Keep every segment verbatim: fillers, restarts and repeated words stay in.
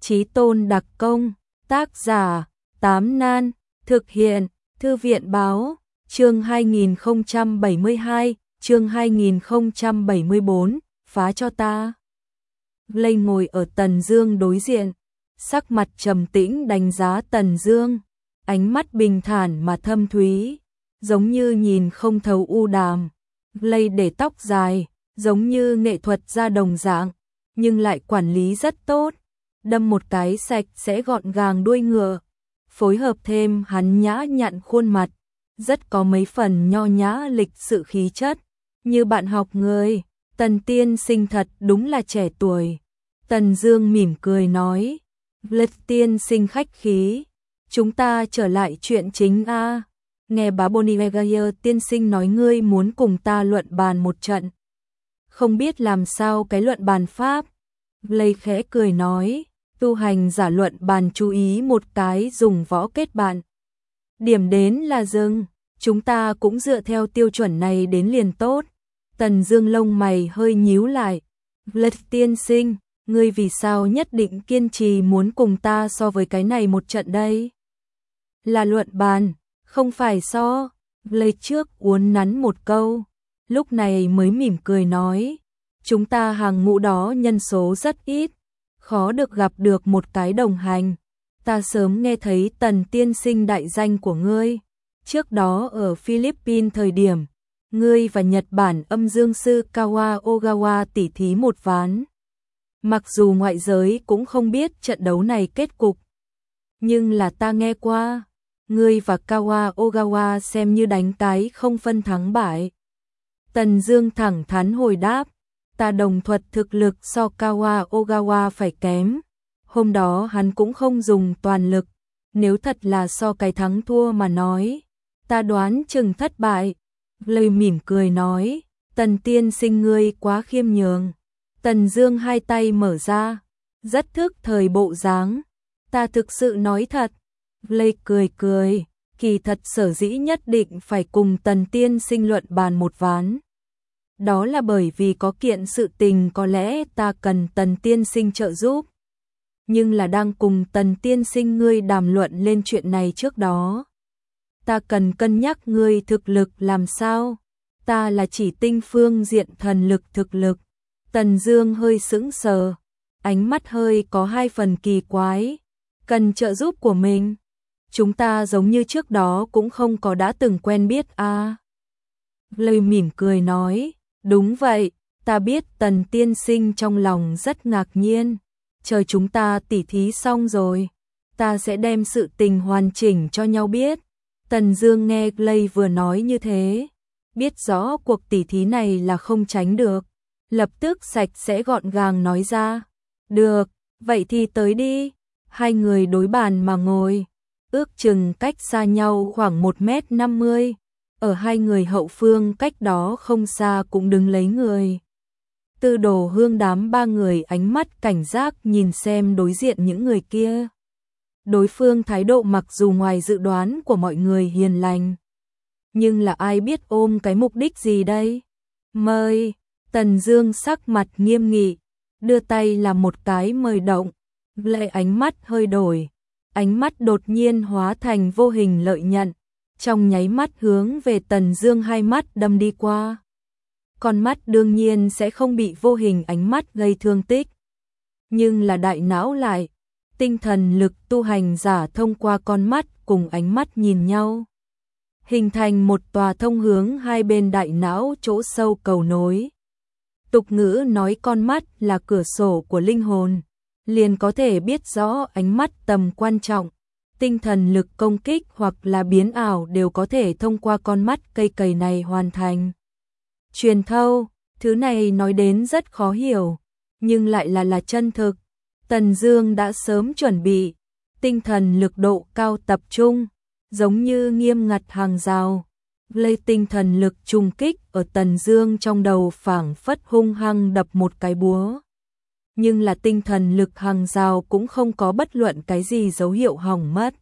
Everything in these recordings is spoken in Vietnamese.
Chí tôn đặc công, tác giả, Tám Nan, thực hiện, Thư viện báo, chương hai nghìn không trăm bảy mươi hai, chương hai nghìn không trăm bảy mươi bốn, phá cho ta. Lây ngồi ở Tần Dương đối diện, sắc mặt trầm tĩnh đánh giá Tần Dương, ánh mắt bình thản mà thâm thúy, giống như nhìn không thấu u đàm. Lây để tóc dài, giống như nghệ thuật gia đồng dạng, nhưng lại quản lý rất tốt, đâm một cái sạch sẽ gọn gàng đuôi ngựa, phối hợp thêm hắn nhã nhặn khuôn mặt, rất có mấy phần nho nhã lịch sự khí chất, như bạn học người. Tần tiên sinh thật đúng là trẻ tuổi. Tần Dương mỉm cười nói, Lật tiên sinh khách khí, chúng ta trở lại chuyện chính a. Nghe bá Bonivegayer tiên sinh nói ngươi muốn cùng ta luận bàn một trận. Không biết làm sao cái luận bàn pháp. Lây khẽ cười nói, tu hành giả luận bàn chú ý một cái dùng võ kết bạn. Điểm đến là dừng, chúng ta cũng dựa theo tiêu chuẩn này đến liền tốt. Tần Dương lông mày hơi nhíu lại. Lật tiên sinh, ngươi vì sao nhất định kiên trì muốn cùng ta so với cái này một trận đây? Là luận bàn, không phải so. Lây trước uốn nắn một câu, lúc này mới mỉm cười nói, chúng ta hàng ngũ đó nhân số rất ít, khó được gặp được một cái đồng hành. Ta sớm nghe thấy Tần tiên sinh đại danh của ngươi, trước đó ở Philippines thời điểm, ngươi và Nhật Bản âm dương sư Kawa Ogawa tỉ thí một ván. Mặc dù ngoại giới cũng không biết trận đấu này kết cục, nhưng là ta nghe qua, ngươi và Kawa Ogawa xem như đánh cái không phân thắng bại. Tần Dương thẳng thắn hồi đáp, ta đồng thuật thực lực so Kawa Ogawa phải kém. Hôm đó hắn cũng không dùng toàn lực, nếu thật là so cái thắng thua mà nói, ta đoán chừng thất bại. Lời mỉm cười nói, Tần tiên sinh ngươi quá khiêm nhường. Tần Dương hai tay mở ra, rất thức thời bộ dáng. Ta thực sự nói thật. Lê cười cười, kỳ thật sở dĩ nhất định phải cùng Tần tiên sinh luận bàn một ván. Đó là bởi vì có kiện sự tình có lẽ ta cần Tần tiên sinh trợ giúp. Nhưng là đang cùng Tần tiên sinh ngươi đàm luận lên chuyện này trước đó, ta cần cân nhắc ngươi thực lực làm sao. Ta là chỉ tinh phương diện thần lực thực lực. Tần Dương hơi sững sờ, ánh mắt hơi có hai phần kỳ quái. Cần trợ giúp của mình? Chúng ta giống như trước đó cũng không có đã từng quen biết a. À. Lời mỉm cười nói, đúng vậy, ta biết Tần tiên sinh trong lòng rất ngạc nhiên. Chờ chúng ta tỉ thí xong rồi, ta sẽ đem sự tình hoàn chỉnh cho nhau biết. Tần Dương nghe Lây vừa nói như thế, biết rõ cuộc tỉ thí này là không tránh được, lập tức sạch sẽ gọn gàng nói ra, được, vậy thì tới đi. Hai người đối bàn mà ngồi, ước chừng cách xa nhau khoảng một mét năm mươi, ở hai người hậu phương cách đó không xa cũng đứng lấy người. Tư Đồ Hương đám ba người ánh mắt cảnh giác nhìn xem đối diện những người kia. Đối phương thái độ mặc dù ngoài dự đoán của mọi người hiền lành, nhưng là ai biết ôm cái mục đích gì đây? Mời. Tần Dương sắc mặt nghiêm nghị, đưa tay làm một cái mời động. Lệ ánh mắt hơi đổi, ánh mắt đột nhiên hóa thành vô hình lợi nhận, trong nháy mắt hướng về Tần Dương hai mắt đâm đi qua. Con mắt đương nhiên sẽ không bị vô hình ánh mắt gây thương tích, nhưng là đại não lại, tinh thần lực tu hành giả thông qua con mắt cùng ánh mắt nhìn nhau, hình thành một tòa thông hướng hai bên đại não chỗ sâu cầu nối. Tục ngữ nói con mắt là cửa sổ của linh hồn, liền có thể biết rõ ánh mắt tầm quan trọng. Tinh thần lực công kích hoặc là biến ảo đều có thể thông qua con mắt cây cầy này hoàn thành. Truyền thâu, thứ này nói đến rất khó hiểu, nhưng lại là là chân thực. Tần Dương đã sớm chuẩn bị, tinh thần lực độ cao tập trung, giống như nghiêm ngặt hàng rào. Lấy tinh thần lực trùng kích ở Tần Dương trong đầu phảng phất hung hăng đập một cái búa. Nhưng là tinh thần lực hàng rào cũng không có bất luận cái gì dấu hiệu hỏng mất.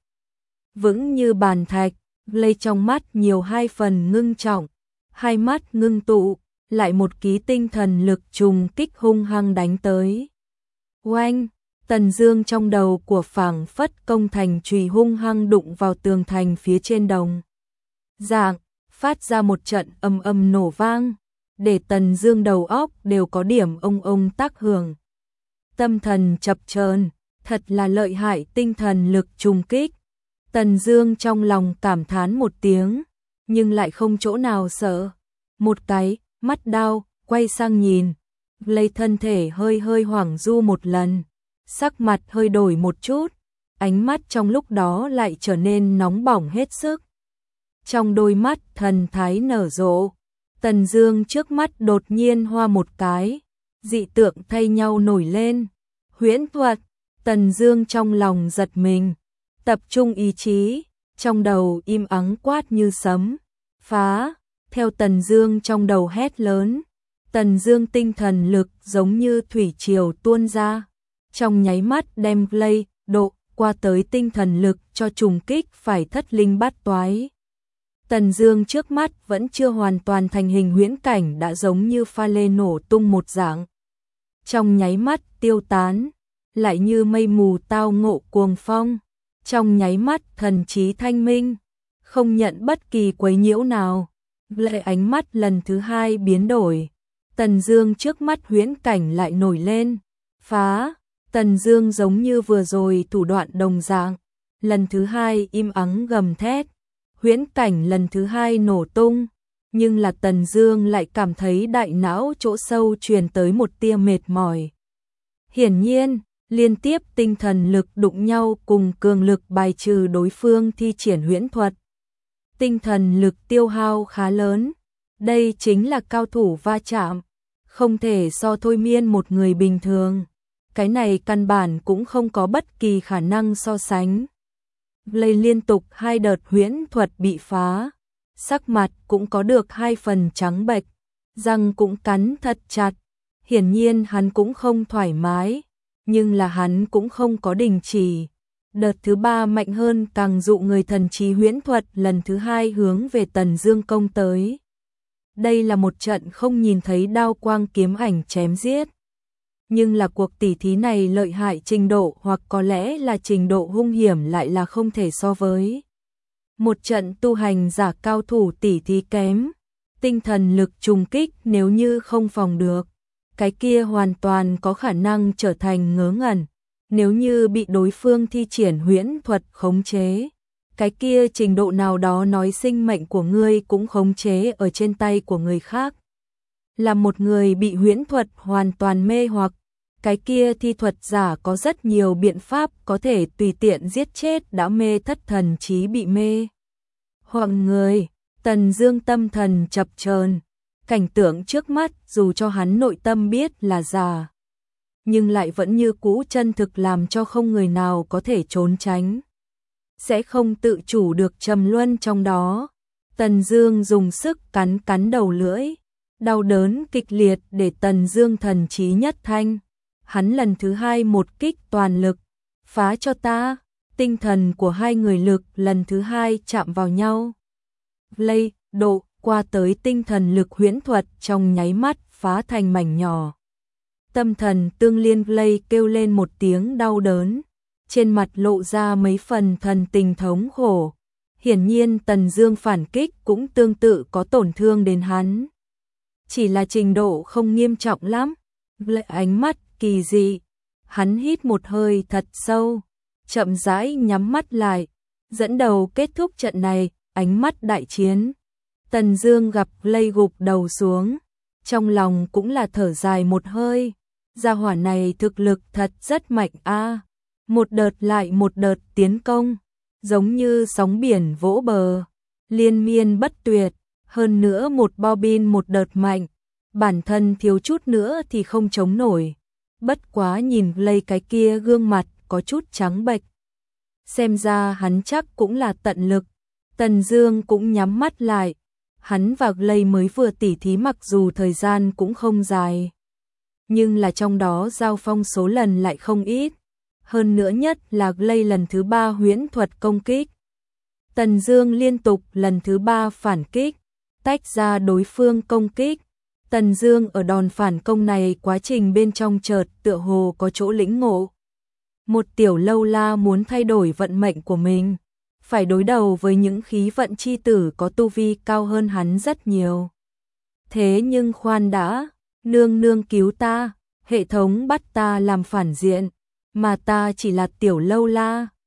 Vững như bàn thạch, Lây trong mắt nhiều hai phần ngưng trọng, hai mắt ngưng tụ, lại một ký tinh thần lực trùng kích hung hăng đánh tới. Oanh, Tần Dương trong đầu của phảng phất công thành chùy hung hăng đụng vào tường thành phía trên đồng dạng, phát ra một trận âm âm nổ vang, để Tần Dương đầu óc đều có điểm ông ông tác hưởng. Tâm thần chập chờn, thật là lợi hại tinh thần lực trùng kích. Tần Dương trong lòng cảm thán một tiếng, nhưng lại không chỗ nào sợ. Một cái, mắt đau, quay sang nhìn, lấy thân thể hơi hơi hoảng du một lần, sắc mặt hơi đổi một chút, ánh mắt trong lúc đó lại trở nên nóng bỏng hết sức. Trong đôi mắt thần thái nở rộ, Tần Dương trước mắt đột nhiên hoa một cái, dị tượng thay nhau nổi lên. Huyễn thuật, Tần Dương trong lòng giật mình, tập trung ý chí, trong đầu im ắng quát như sấm, phá, theo Tần Dương trong đầu hét lớn. Tần Dương tinh thần lực giống như thủy triều tuôn ra, trong nháy mắt đem lây độ qua tới tinh thần lực cho trùng kích phải thất linh bát toái. Tần Dương trước mắt vẫn chưa hoàn toàn thành hình huyễn cảnh đã giống như pha lê nổ tung một dạng. Trong nháy mắt tiêu tán, lại như mây mù tao ngộ cuồng phong, trong nháy mắt thần trí thanh minh, không nhận bất kỳ quấy nhiễu nào. Lại ánh mắt lần thứ hai biến đổi, Tần Dương trước mắt huyễn cảnh lại nổi lên, phá, Tần Dương giống như vừa rồi thủ đoạn đồng dạng, lần thứ hai im ắng gầm thét, huyễn cảnh lần thứ hai nổ tung, nhưng là Tần Dương lại cảm thấy đại não chỗ sâu truyền tới một tia mệt mỏi. Hiển nhiên, liên tiếp tinh thần lực đụng nhau cùng cường lực bài trừ đối phương thi triển huyễn thuật. Tinh thần lực tiêu hao khá lớn, đây chính là cao thủ va chạm, không thể so thôi miên một người bình thường. Cái này căn bản cũng không có bất kỳ khả năng so sánh. Lây liên tục hai đợt huyễn thuật bị phá, sắc mặt cũng có được hai phần trắng bệch, răng cũng cắn thật chặt. Hiển nhiên hắn cũng không thoải mái, nhưng là hắn cũng không có đình chỉ. Đợt thứ ba mạnh hơn càng dụ người thần trí huyễn thuật lần thứ hai hướng về Tần Dương công tới. Đây là một trận không nhìn thấy đao quang kiếm ảnh chém giết. Nhưng là cuộc tỉ thí này lợi hại trình độ hoặc có lẽ là trình độ hung hiểm lại là không thể so với. Một trận tu hành giả cao thủ tỉ thí kém, tinh thần lực trùng kích nếu như không phòng được, cái kia hoàn toàn có khả năng trở thành ngớ ngẩn. Nếu như bị đối phương thi triển huyễn thuật khống chế, cái kia trình độ nào đó nói sinh mệnh của ngươi cũng khống chế ở trên tay của người khác. Là một người bị huyễn thuật hoàn toàn mê hoặc, cái kia thi thuật giả có rất nhiều biện pháp có thể tùy tiện giết chết đã mê thất thần trí bị mê hoặc người. Tần Dương tâm thần chập chờn, cảnh tượng trước mắt dù cho hắn nội tâm biết là giả, nhưng lại vẫn như cũ chân thực làm cho không người nào có thể trốn tránh. Sẽ không tự chủ được trầm luân trong đó. Tần Dương dùng sức cắn cắn đầu lưỡi, đau đớn kịch liệt để Tần Dương thần trí nhất thanh. Hắn lần thứ hai một kích toàn lực, phá cho ta. Tinh thần của hai người lực lần thứ hai chạm vào nhau. Lây, độ, qua tới tinh thần lực huyễn thuật trong nháy mắt phá thành mảnh nhỏ. Tâm thần tương liên lây kêu lên một tiếng đau đớn, trên mặt lộ ra mấy phần thần tình thống khổ. Hiển nhiên Tần Dương phản kích cũng tương tự có tổn thương đến hắn. Chỉ là trình độ không nghiêm trọng lắm. Lệ ánh mắt kỳ dị, hắn hít một hơi thật sâu, chậm rãi nhắm mắt lại, dẫn đầu kết thúc trận này, ánh mắt đại chiến. Tần Dương gặp lây gục đầu xuống, trong lòng cũng là thở dài một hơi. Gia hỏa này thực lực thật rất mạnh a, à. Một đợt lại một đợt tiến công, giống như sóng biển vỗ bờ, liên miên bất tuyệt, hơn nữa một bobin một đợt mạnh, bản thân thiếu chút nữa thì không chống nổi. Bất quá nhìn lây cái kia gương mặt có chút trắng bệch, xem ra hắn chắc cũng là tận lực. Tần Dương cũng nhắm mắt lại, hắn và lây mới vừa tỉ thí mặc dù thời gian cũng không dài, nhưng là trong đó giao phong số lần lại không ít. Hơn nữa nhất là lây lần thứ ba huyễn thuật công kích. Tần Dương liên tục lần thứ ba phản kích, tách ra đối phương công kích. Tần Dương ở đòn phản công này quá trình bên trong chợt tựa hồ có chỗ lĩnh ngộ. Một tiểu lâu la muốn thay đổi vận mệnh của mình, phải đối đầu với những khí vận chi tử có tu vi cao hơn hắn rất nhiều. Thế nhưng khoan đã, nương nương cứu ta, hệ thống bắt ta làm phản diện, mà ta chỉ là tiểu lâu la.